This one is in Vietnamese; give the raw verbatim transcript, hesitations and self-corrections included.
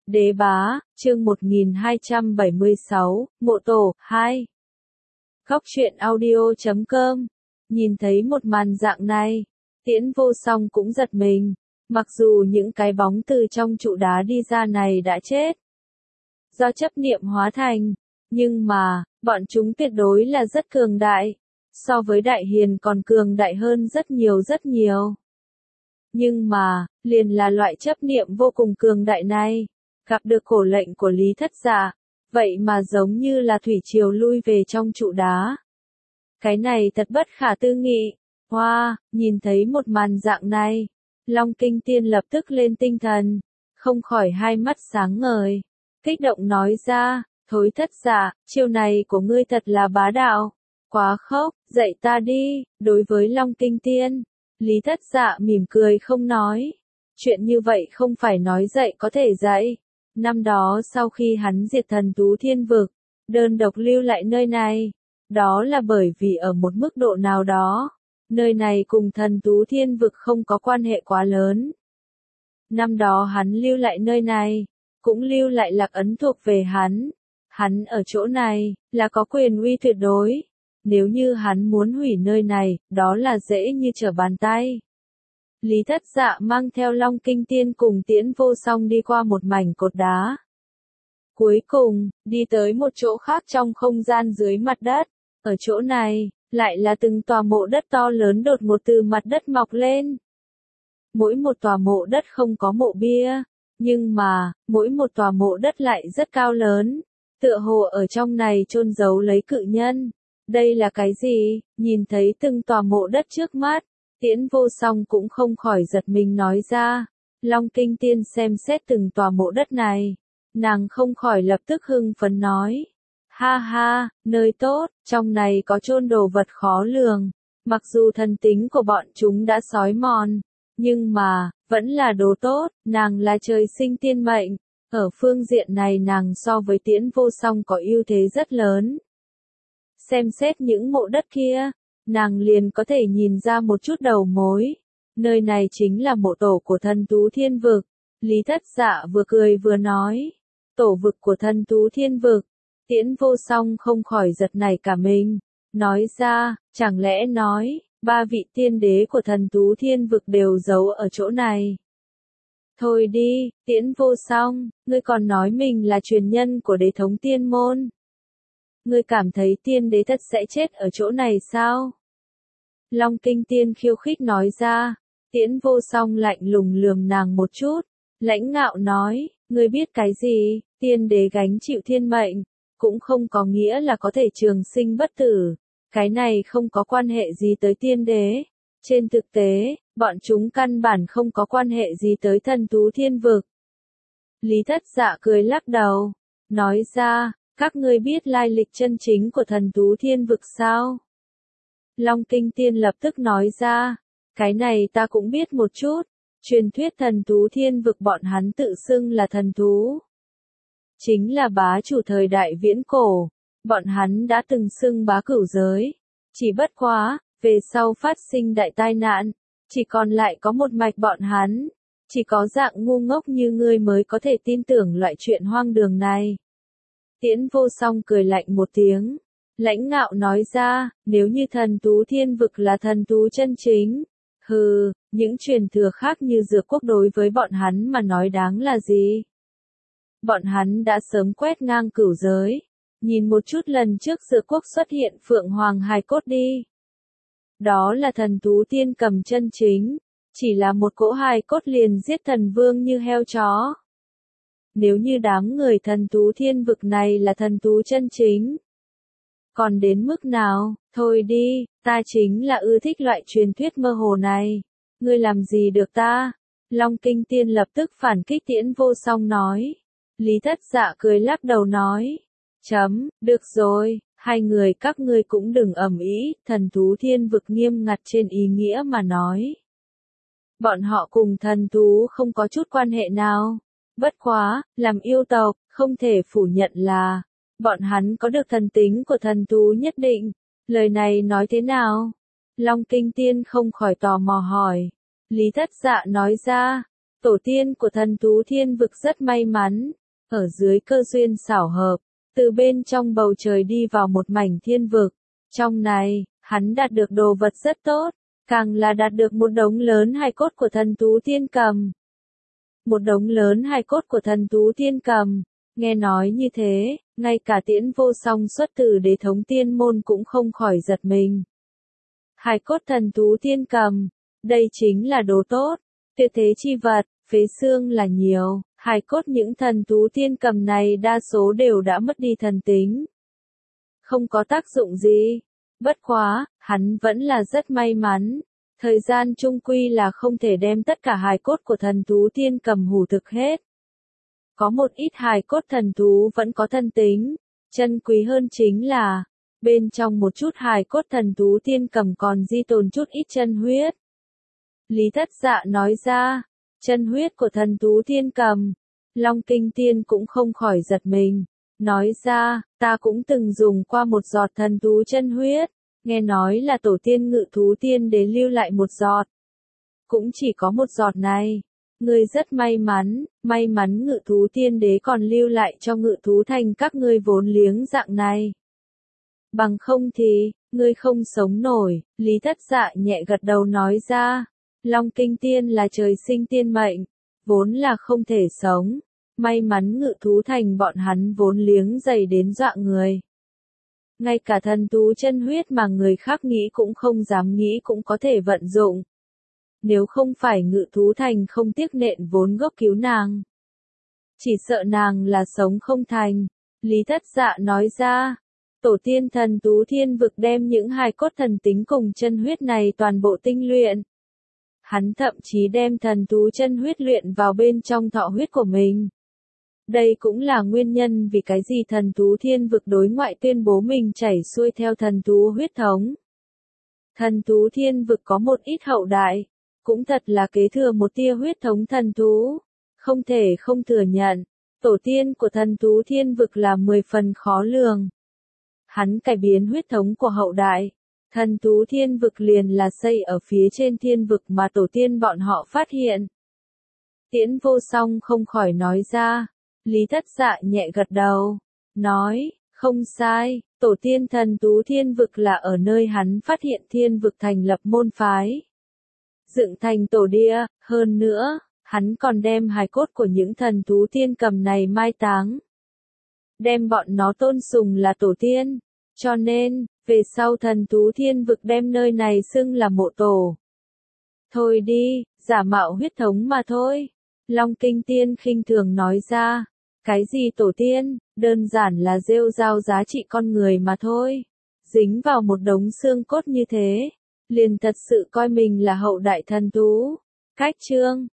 Đế bá, chương một nghìn hai trăm bảy mươi sáu, Mộ Tổ, hai. Góc truyện audio chấm com. Nhìn thấy một màn dạng này, Tiễn Vô Song cũng giật mình, mặc dù những cái bóng từ trong trụ đá đi ra này đã chết do chấp niệm hóa thành, nhưng mà, bọn chúng tuyệt đối là rất cường đại, so với Đại Hiền còn cường đại hơn rất nhiều rất nhiều. Nhưng mà, liền là loại chấp niệm vô cùng cường đại này, gặp được cổ lệnh của Lý Thất Dạ, vậy mà giống như là thủy triều lui về trong trụ đá. Cái này thật bất khả tư nghị. Hoa, wow, nhìn thấy một màn dạng này, Long Kinh Tiên lập tức lên tinh thần, không khỏi hai mắt sáng ngời, kích động nói ra, Thối Thất Dạ, chiêu này của ngươi thật là bá đạo, quá khốc, dạy ta đi. Đối với Long Kinh Tiên, Lý Thất Dạ mỉm cười không nói, chuyện như vậy không phải nói dạy có thể dạy. Năm đó sau khi hắn diệt Thần Tú Thiên Vực, đơn độc lưu lại nơi này, đó là bởi vì ở một mức độ nào đó, nơi này cùng Thần Tú Thiên Vực không có quan hệ quá lớn. Năm đó hắn lưu lại nơi này, cũng lưu lại lạc ấn thuộc về hắn. Hắn ở chỗ này, là có quyền uy tuyệt đối. Nếu như hắn muốn hủy nơi này, đó là dễ như trở bàn tay. Lý Thất Dạ mang theo Long Kinh Tiên cùng Tiễn Vô Song đi qua một mảnh cột đá. Cuối cùng, đi tới một chỗ khác trong không gian dưới mặt đất. Ở chỗ này, lại là từng tòa mộ đất to lớn đột ngột từ mặt đất mọc lên. Mỗi một tòa mộ đất không có mộ bia, nhưng mà, mỗi một tòa mộ đất lại rất cao lớn. Tựa hồ ở trong này chôn giấu lấy cự nhân. Đây là cái gì? Nhìn thấy từng tòa mộ đất trước mắt, Tiễn Vô Song cũng không khỏi giật mình nói ra. Long Kinh Tiên xem xét từng tòa mộ đất này, nàng không khỏi lập tức hưng phấn nói. Ha ha, nơi tốt, trong này có chôn đồ vật khó lường. Mặc dù thần tính của bọn chúng đã xói mòn, nhưng mà, vẫn là đồ tốt, nàng là trời sinh tiên mệnh. Ở phương diện này nàng so với Tiễn Vô Song có ưu thế rất lớn. Xem xét những mộ đất kia, nàng liền có thể nhìn ra một chút đầu mối. Nơi này chính là mộ tổ của Thần Tú Thiên Vực. Lý Thất Dạ vừa cười vừa nói. Tổ vực của Thần Tú Thiên Vực. Tiễn Vô Song không khỏi giật nảy cả mình. Nói ra, chẳng lẽ nói, ba vị tiên đế của Thần Tú Thiên Vực đều giấu ở chỗ này. Thôi đi, Tiễn Vô Song, ngươi còn nói mình là truyền nhân của đế thống tiên môn. Ngươi cảm thấy tiên đế thật sẽ chết ở chỗ này sao? Long Kinh Tiên khiêu khích nói ra. Tiễn Vô Song lạnh lùng lườm nàng một chút, lãnh ngạo nói, ngươi biết cái gì? Tiên đế gánh chịu thiên mệnh, cũng không có nghĩa là có thể trường sinh bất tử. Cái này không có quan hệ gì tới tiên đế. Trên thực tế, bọn chúng căn bản không có quan hệ gì tới Thần Tú Thiên Vực. Lý Thất Dạ cười lắc đầu, nói ra, các ngươi biết lai lịch chân chính của Thần Tú Thiên Vực sao? Long Kinh Tiên lập tức nói ra, cái này ta cũng biết một chút. Truyền thuyết Thần Tú Thiên Vực bọn hắn tự xưng là thần thú, chính là bá chủ thời đại viễn cổ. Bọn hắn đã từng xưng bá cửu giới, chỉ bất quá, về sau phát sinh đại tai nạn, chỉ còn lại có một mạch bọn hắn. Chỉ có dạng ngu ngốc như ngươi mới có thể tin tưởng loại chuyện hoang đường này. Tiễn Vô Song cười lạnh một tiếng, lãnh ngạo nói ra, nếu như Thần Tú Thiên Vực là thần thú chân chính, hừ, những truyền thừa khác như Dược Quốc đối với bọn hắn mà nói đáng là gì? Bọn hắn đã sớm quét ngang cửu giới. Nhìn một chút lần trước Dược Quốc xuất hiện Phượng Hoàng hài cốt đi. Đó là thần Tú Tiên cầm chân chính, chỉ là một cỗ hài cốt liền giết thần vương như heo chó. Nếu như đám người Thần Tú Thiên Vực này là thần tú chân chính, còn đến mức nào? Thôi đi, ta chính là ưa thích loại truyền thuyết mơ hồ này. Ngươi làm gì được ta? Long Kinh Tiên lập tức phản kích Tiễn Vô Song nói. Lý Thất Dạ cười lắc đầu nói. Chấm, được rồi, hai người các ngươi cũng đừng ầm ĩ. Thần Tú Thiên Vực nghiêm ngặt trên ý nghĩa mà nói. Bọn họ cùng thần thú không có chút quan hệ nào. Bất quá, làm yêu tộc, không thể phủ nhận là, bọn hắn có được thần tính của thần thú nhất định. Lời này nói thế nào? Long Kinh Tiên không khỏi tò mò hỏi. Lý Thất Dạ nói ra, Tổ tiên của thần Tú Thiên Vực rất may mắn, ở dưới cơ duyên xảo hợp, từ bên trong bầu trời đi vào một mảnh thiên vực. Trong này, hắn đạt được đồ vật rất tốt, càng là đạt được một đống lớn hài cốt của thần Tú Thiên Cầm. Một đống lớn hài cốt của thần Tú Thiên Cầm, nghe nói như thế, ngay cả Tiễn Vô Song xuất từ đế thống tiên môn cũng không khỏi giật mình. Hài cốt thần Tú Thiên Cầm, đây chính là đồ tốt, tuyệt thế chi vật, phế xương là nhiều, hài cốt những thần Tú Thiên Cầm này đa số đều đã mất đi thần tính. Không có tác dụng gì, bất quá, hắn vẫn là rất may mắn. Thời gian chung quy là không thể đem tất cả hài cốt của thần Tú Thiên Cầm hủ thực hết. Có một ít hài cốt thần thú vẫn có thân tính, chân quý hơn chính là, bên trong một chút hài cốt thần Tú Thiên Cầm còn di tồn chút ít chân huyết. Lý Thất Dạ nói ra, chân huyết của thần Tú Thiên Cầm, Long Kinh Tiên cũng không khỏi giật mình, nói ra, ta cũng từng dùng qua một giọt thần thú chân huyết, nghe nói là tổ tiên Ngự Thú Tiên Đế lưu lại một giọt. Cũng chỉ có một giọt này. Ngươi rất may mắn, may mắn Ngự Thú Tiên Đế còn lưu lại cho Ngự Thú Thành các ngươi vốn liếng dạng này. Bằng không thì, ngươi không sống nổi, Lý Thất Dạ nhẹ gật đầu nói ra. Long Kinh Tiên là trời sinh tiên mệnh, vốn là không thể sống. May mắn Ngự Thú Thành bọn hắn vốn liếng dày đến dọa người. Ngay cả thần tú chân huyết mà người khác nghĩ cũng không dám nghĩ cũng có thể vận dụng. Nếu không phải Ngự Thú Thành không tiếc nện vốn gốc cứu nàng, chỉ sợ nàng là sống không thành. Lý Thất Dạ nói ra, tổ tiên thần Tú Thiên Vực đem những hài cốt thần tính cùng chân huyết này toàn bộ tinh luyện. Hắn thậm chí đem thần tú chân huyết luyện vào bên trong thọ huyết của mình. Đây cũng là nguyên nhân vì cái gì thần Tú Thiên Vực đối ngoại tuyên bố mình chảy xuôi theo thần tú huyết thống. Thần Tú Thiên Vực có một ít hậu đại, cũng thật là kế thừa một tia huyết thống thần thú, không thể không thừa nhận, tổ tiên của thần Tú Thiên Vực là mười phần khó lường. Hắn cải biến huyết thống của hậu đại, thần Tú Thiên Vực liền là xây ở phía trên thiên vực mà tổ tiên bọn họ phát hiện. Tiễn Vô Song không khỏi nói ra, Lý Thất Dạ nhẹ gật đầu, nói, không sai, tổ tiên thần Tú Thiên Vực là ở nơi hắn phát hiện thiên vực thành lập môn phái. Dựng thành tổ địa, hơn nữa, hắn còn đem hài cốt của những thần Tú Thiên Cầm này mai táng. Đem bọn nó tôn sùng là tổ tiên, cho nên, về sau thần Tú Thiên Vực đem nơi này xưng là mộ tổ. Thôi đi, giả mạo huyết thống mà thôi. Long Kinh Tiên khinh thường nói ra, cái gì tổ tiên, đơn giản là rêu rao giá trị con người mà thôi. Dính vào một đống xương cốt như thế, liền thật sự coi mình là hậu đại thần tú. Cách chương